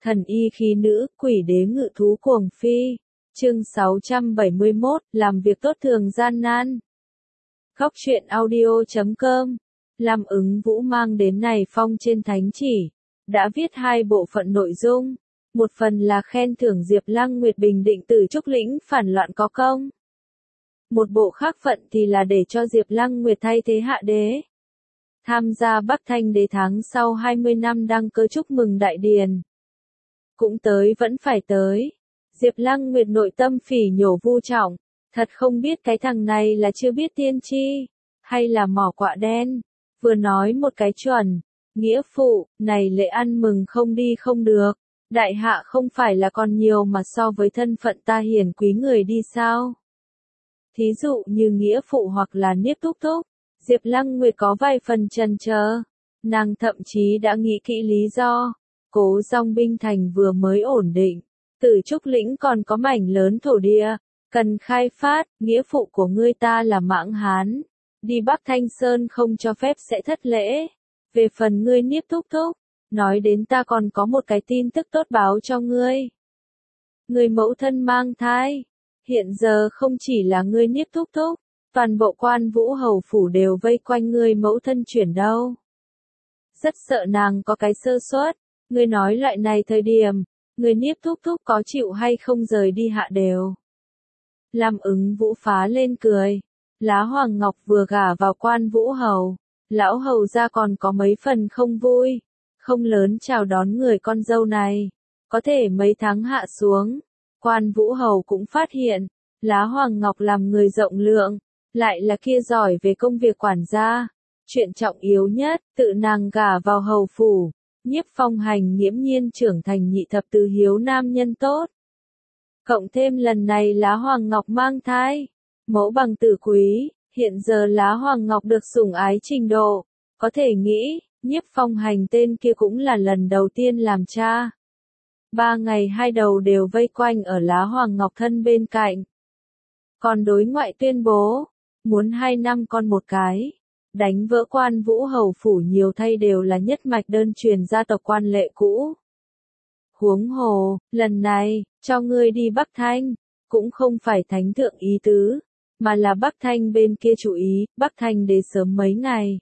Thần y khí nữ, quỷ đế ngự thú cuồng phi. Chương 671, làm việc tốt thường gian nan. Góc truyện audio.com. Lam Ứng Vũ mang đến này phong trên thánh chỉ, đã viết hai bộ phận nội dung. Một phần là khen thưởng Diệp Lăng Nguyệt bình định Tử Trúc Lĩnh phản loạn có công. Một bộ khác phận thì là để cho Diệp Lăng Nguyệt thay thế Hạ Đế. Tham gia Bắc Thanh Đế tháng sau 20 năm đăng cơ chúc mừng đại điền. Cũng tới vẫn phải tới. Diệp Lăng Nguyệt nội tâm phỉ nhổ vu trọng, thật không biết cái thằng này là chưa biết tiên tri, hay là mỏ quạ đen. Vừa nói một cái chuẩn, nghĩa phụ, này lễ ăn mừng không đi không được, đại hạ không phải là còn nhiều mà so với thân phận ta hiền quý người đi sao. Thí dụ như nghĩa phụ hoặc là Niếp Thúc Thúc, Diệp Lăng Nguyệt có vài phần chần chờ, nàng thậm chí đã nghĩ kỹ lý do. Cố Dòng binh thành vừa mới ổn định, Tử Trúc Lĩnh còn có mảnh lớn thổ địa, cần khai phát, nghĩa phụ của ngươi ta là Mãng Hán, đi Bắc Thanh Sơn không cho phép sẽ thất lễ. Về phần ngươi Niếp Thúc Thúc, nói đến ta còn có một cái tin tức tốt báo cho ngươi. Người mẫu thân mang thai, hiện giờ không chỉ là ngươi Niếp Thúc Thúc, toàn bộ Quan Vũ hầu phủ đều vây quanh ngươi mẫu thân chuyển đâu. Rất sợ nàng có cái sơ suất. Ngươi nói loại này thời điểm, người Niếp Thúc Thúc có chịu hay không rời đi Hạ đều. Lam Ứng Vũ phá lên cười. Lá Hoàng Ngọc vừa gả vào Quan Vũ hầu, lão hầu gia còn có mấy phần không vui, không lớn chào đón người con dâu này. Có thể mấy tháng hạ xuống, Quan Vũ hầu cũng phát hiện, Lá Hoàng Ngọc làm người rộng lượng, lại là kia giỏi về công việc quản gia. Chuyện trọng yếu nhất, tự nàng gả vào hầu phủ. Nhiếp Phong Hành nghiễm nhiên trưởng thành nhị thập tứ hiếu nam nhân tốt. Cộng thêm lần này Lá Hoàng Ngọc mang thai, mẫu bằng tử quý, hiện giờ Lá Hoàng Ngọc được sủng ái trình độ, có thể nghĩ, Nhiếp Phong Hành tên kia cũng là lần đầu tiên làm cha. 3 ngày hai đầu đều vây quanh ở Lá Hoàng Ngọc thân bên cạnh. Còn đối ngoại tuyên bố, muốn 2 năm con một cái. Đánh vỡ Quan Vũ hầu phủ nhiều thay đều là nhất mạch đơn truyền gia tộc quan lệ cũ. Huống hồ, lần này, cho ngươi đi Bắc Thanh, cũng không phải thánh thượng ý tứ, mà là Bắc Thanh bên kia chủ ý, Bắc Thanh Đế sớm mấy ngày.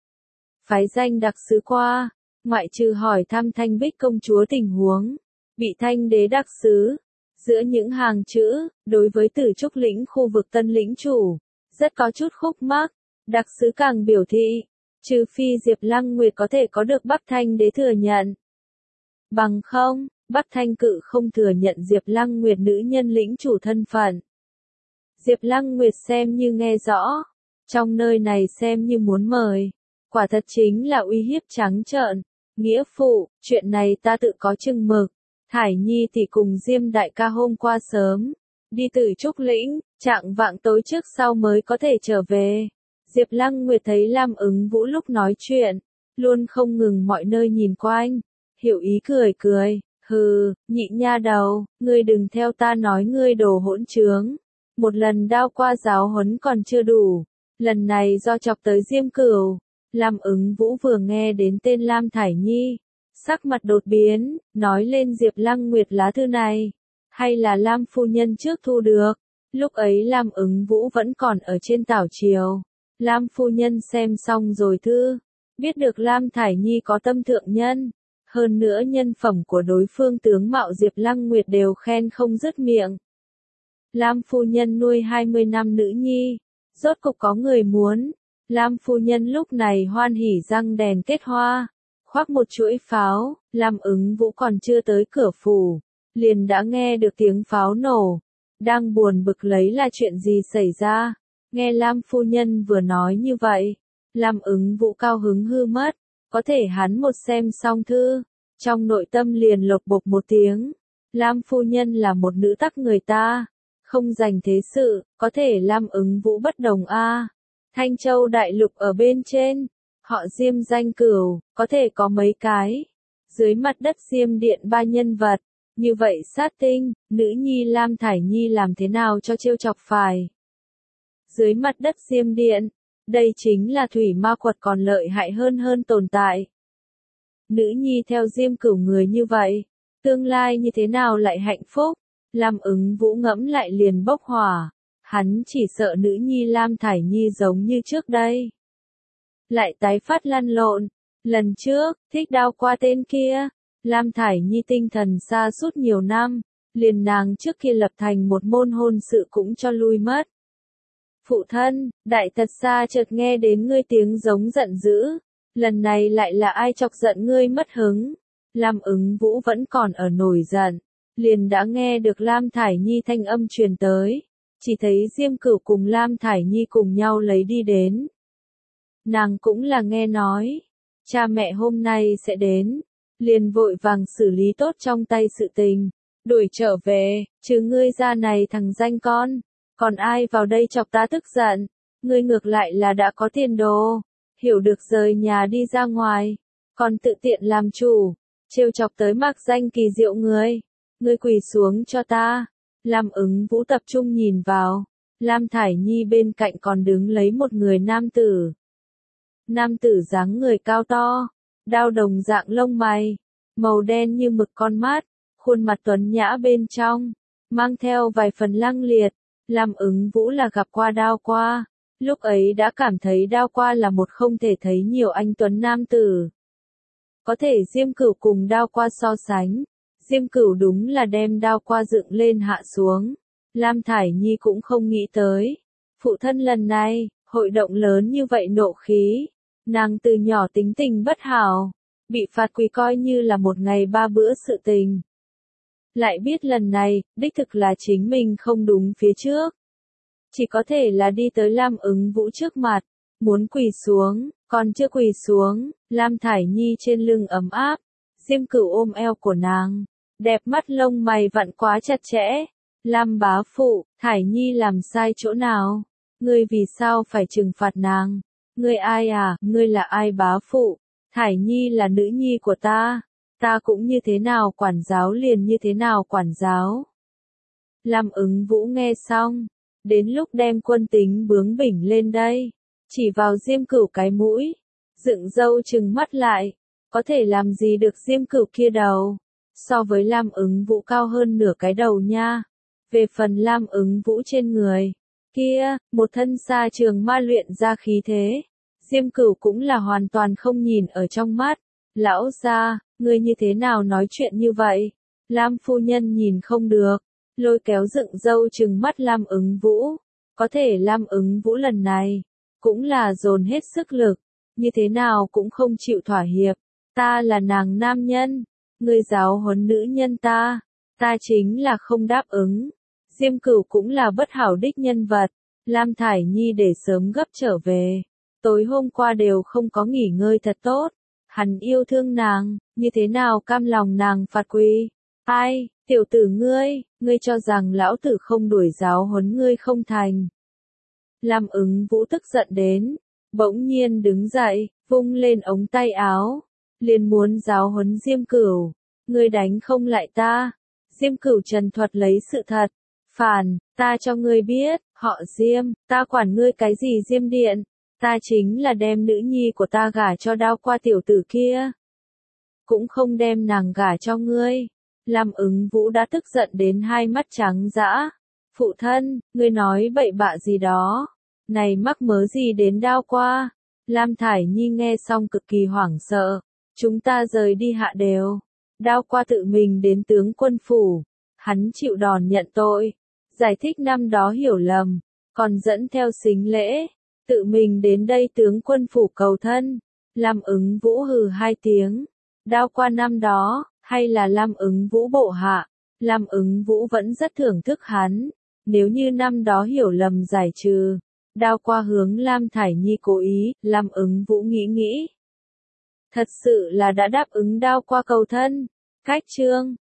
Phái danh đặc sứ qua, ngoại trừ hỏi thăm Thanh Bích công chúa tình huống, bị Thanh Đế đặc sứ. Giữa những hàng chữ, đối với Tử Trúc Lĩnh khu vực Tân Lĩnh chủ, rất có chút khúc mắc. Đặc sứ càng biểu thị, trừ phi Diệp Lăng Nguyệt có thể có được Bắc Thanh Đế thừa nhận. Bằng không, Bắc Thanh cự không thừa nhận Diệp Lăng Nguyệt nữ nhân lĩnh chủ thân phận. Diệp Lăng Nguyệt xem như nghe rõ, trong nơi này xem như muốn mời, quả thật chính là uy hiếp trắng trợn. Nghĩa phụ, chuyện này ta tự có chừng mực. Thải Nhi thì cùng Diêm đại ca hôm qua sớm, đi Tử Trúc Lĩnh, chạng vạng tối trước sau mới có thể trở về. Diệp Lăng Nguyệt thấy Lam Ứng Vũ lúc nói chuyện, luôn không ngừng mọi nơi nhìn quanh, hiểu ý cười cười, hừ, nhị nha đầu, ngươi đừng theo ta nói ngươi đồ hỗn trướng. Một lần đao qua giáo huấn còn chưa đủ, lần này do chọc tới Diêm Cửu. Lam Ứng Vũ vừa nghe đến tên Lam Thải Nhi, sắc mặt đột biến, nói lên Diệp Lăng Nguyệt lá thư này, hay là Lam phu nhân trước thu được. Lúc ấy Lam Ứng Vũ vẫn còn ở trên tảo triều. Lam phu nhân xem xong rồi thư, biết được Lam Thải Nhi có tâm thượng nhân, hơn nữa nhân phẩm của đối phương tướng mạo Diệp Lăng Nguyệt đều khen không dứt miệng. Lam phu nhân nuôi 20 năm nữ nhi, rốt cục có người muốn. Lam phu nhân lúc này hoan hỉ răng đèn kết hoa, khoác một chuỗi pháo. Lam Ứng Vũ còn chưa tới cửa phủ, liền đã nghe được tiếng pháo nổ. Đang buồn bực lấy là chuyện gì xảy ra. Nghe Lam phu nhân vừa nói như vậy, Lam Ứng Vũ cao hứng hư mất, có thể hắn một xem xong thư, trong nội tâm liền lộc bộc một tiếng. Lam phu nhân là một nữ tắc người ta, không dành thế sự, có thể Lam Ứng Vũ bất đồng a. Thanh Châu đại lục ở bên trên, họ Diêm danh Cửu, có thể có mấy cái. Dưới mặt đất Diêm điện 3 nhân vật, như vậy sát tinh, nữ nhi Lam Thải Nhi làm thế nào cho trêu chọc phải. Dưới mặt đất Diêm điện, đây chính là thủy ma quật còn lợi hại hơn tồn tại. Nữ nhi theo Diêm Cửu người như vậy, Tương lai như thế nào lại hạnh phúc? Lam Ứng Vũ ngẫm lại liền bốc hỏa. Hắn chỉ sợ nữ nhi Lam Thải Nhi giống như trước đây. Lại tái phát lăn lộn. Lần trước, thích đao qua tên kia. Lam Thải Nhi tinh thần sa sút nhiều năm. Liền nàng trước kia lập thành một môn hôn sự cũng cho lui mất. Phụ thân, Đại Tật Sa chợt nghe đến ngươi tiếng giống giận dữ. Lần này lại là ai chọc giận ngươi mất hứng? Lam Ứng Vũ vẫn còn ở nổi giận. Liền đã nghe được Lam Thải Nhi thanh âm truyền tới. Chỉ thấy Diêm Cửu cùng Lam Thải Nhi cùng nhau lấy đi đến. Nàng cũng là nghe nói. Cha mẹ hôm nay sẽ đến. Liền vội vàng xử lý tốt trong tay sự tình. Đuổi trở về, chứ ngươi ra này thằng danh con. Còn ai vào đây chọc ta tức giận. Ngươi ngược lại là đã có tiền đồ. Hiểu được rời nhà đi ra ngoài. Còn tự tiện làm chủ. Trêu chọc tới mạc danh kỳ diệu ngươi. Ngươi quỳ xuống cho ta. Lam Ứng Vũ tập trung nhìn vào. Lam Thải Nhi bên cạnh còn đứng lấy một người nam tử. Nam tử dáng người cao to. Đao đồng dạng lông mày. Màu đen như mực con mắt. Khuôn mặt tuấn nhã bên trong. Mang theo vài phần lăng liệt. Lam Ứng Vũ là gặp qua Đao Qua. Lúc ấy đã cảm thấy Đao Qua là một không thể thấy nhiều anh tuấn nam tử. Có thể Diêm Cửu cùng Đao Qua so sánh. Diêm Cửu đúng là đem Đao Qua dựng lên hạ xuống. Lam Thải Nhi cũng không nghĩ tới. Phụ thân lần này, hội động lớn như vậy nộ khí. Nàng từ nhỏ tính tình bất hảo. Bị phạt quỳ coi như là một ngày 3 bữa sự tình. Lại biết lần này, đích thực là chính mình không đúng phía trước. Chỉ có thể là đi tới Lam Ứng Vũ trước mặt. Muốn quỳ xuống, còn chưa quỳ xuống. Lam Thải Nhi trên lưng ấm áp. Diêm Cửu ôm eo của nàng. Đẹp mắt lông mày vặn quá chặt chẽ. Lam bá phụ, Thải Nhi làm sai chỗ nào? Ngươi vì sao phải trừng phạt nàng? Ngươi ai à? Ngươi là ai bá phụ? Thải Nhi là nữ nhi của ta. Ta cũng như thế nào quản giáo liền như thế nào quản giáo. Lam Ứng Vũ nghe xong. Đến lúc đem quân tính bướng bỉnh lên đây. Chỉ vào Diêm Cửu cái mũi. Dựng râu trừng mắt lại. Có thể làm gì được Diêm Cửu kia đầu. So với Lam Ứng Vũ cao hơn nửa cái đầu nha. Về phần Lam Ứng Vũ trên người. Kia, một thân sa trường ma luyện ra khí thế. Diêm Cửu cũng là hoàn toàn không nhìn ở trong mắt. Lão gia, ngươi như thế nào nói chuyện như vậy? Lam phu nhân nhìn không được. Lôi kéo dựng râu trừng mắt Lam Ứng Vũ. Có thể Lam Ứng Vũ lần này. Cũng là dồn hết sức lực. Như thế nào cũng không chịu thỏa hiệp. Ta là nàng nam nhân. Ngươi giáo huấn nữ nhân ta. Ta chính là không đáp ứng. Diêm Cửu cũng là bất hảo đích nhân vật. Lam Thải Nhi để sớm gấp trở về. Tối hôm qua đều không có nghỉ ngơi thật tốt. Hắn yêu thương nàng, như thế nào cam lòng nàng phạt quỳ. Ai, tiểu tử ngươi cho rằng lão tử không đuổi giáo huấn ngươi không thành. Lam Ứng Vũ tức giận đến. Bỗng nhiên đứng dậy, vung lên ống tay áo. Liền muốn giáo huấn Diêm Cửu. Ngươi đánh không lại ta. Diêm Cửu trần thuật lấy sự thật. Phản, ta cho ngươi biết, họ Diêm, ta quản ngươi cái gì Diêm Điện. Ta chính là đem nữ nhi của ta gả cho Đao Qua tiểu tử kia. Cũng không đem nàng gả cho ngươi. Lam Ứng Vũ đã tức giận đến hai mắt trắng dã. Phụ thân, ngươi nói bậy bạ gì đó. Này mắc mớ gì đến Đao Qua. Lam Thải Nhi nghe xong cực kỳ hoảng sợ. Chúng ta rời đi hạ đều. Đao Qua tự mình đến tướng quân phủ. Hắn chịu đòn nhận tội. Giải thích năm đó hiểu lầm. Còn dẫn theo sính lễ. Tự mình đến đây tướng quân phủ cầu thân. Lam Ứng Vũ hừ hai tiếng. Đao Qua năm đó, hay là Lam Ứng Vũ bộ hạ. Lam Ứng Vũ vẫn rất thưởng thức hắn. Nếu như năm đó hiểu lầm giải trừ. Đao Qua hướng Lam Thải Nhi cố ý, Lam Ứng Vũ nghĩ. Thật sự là đã đáp ứng Đao Qua cầu thân. Cách chương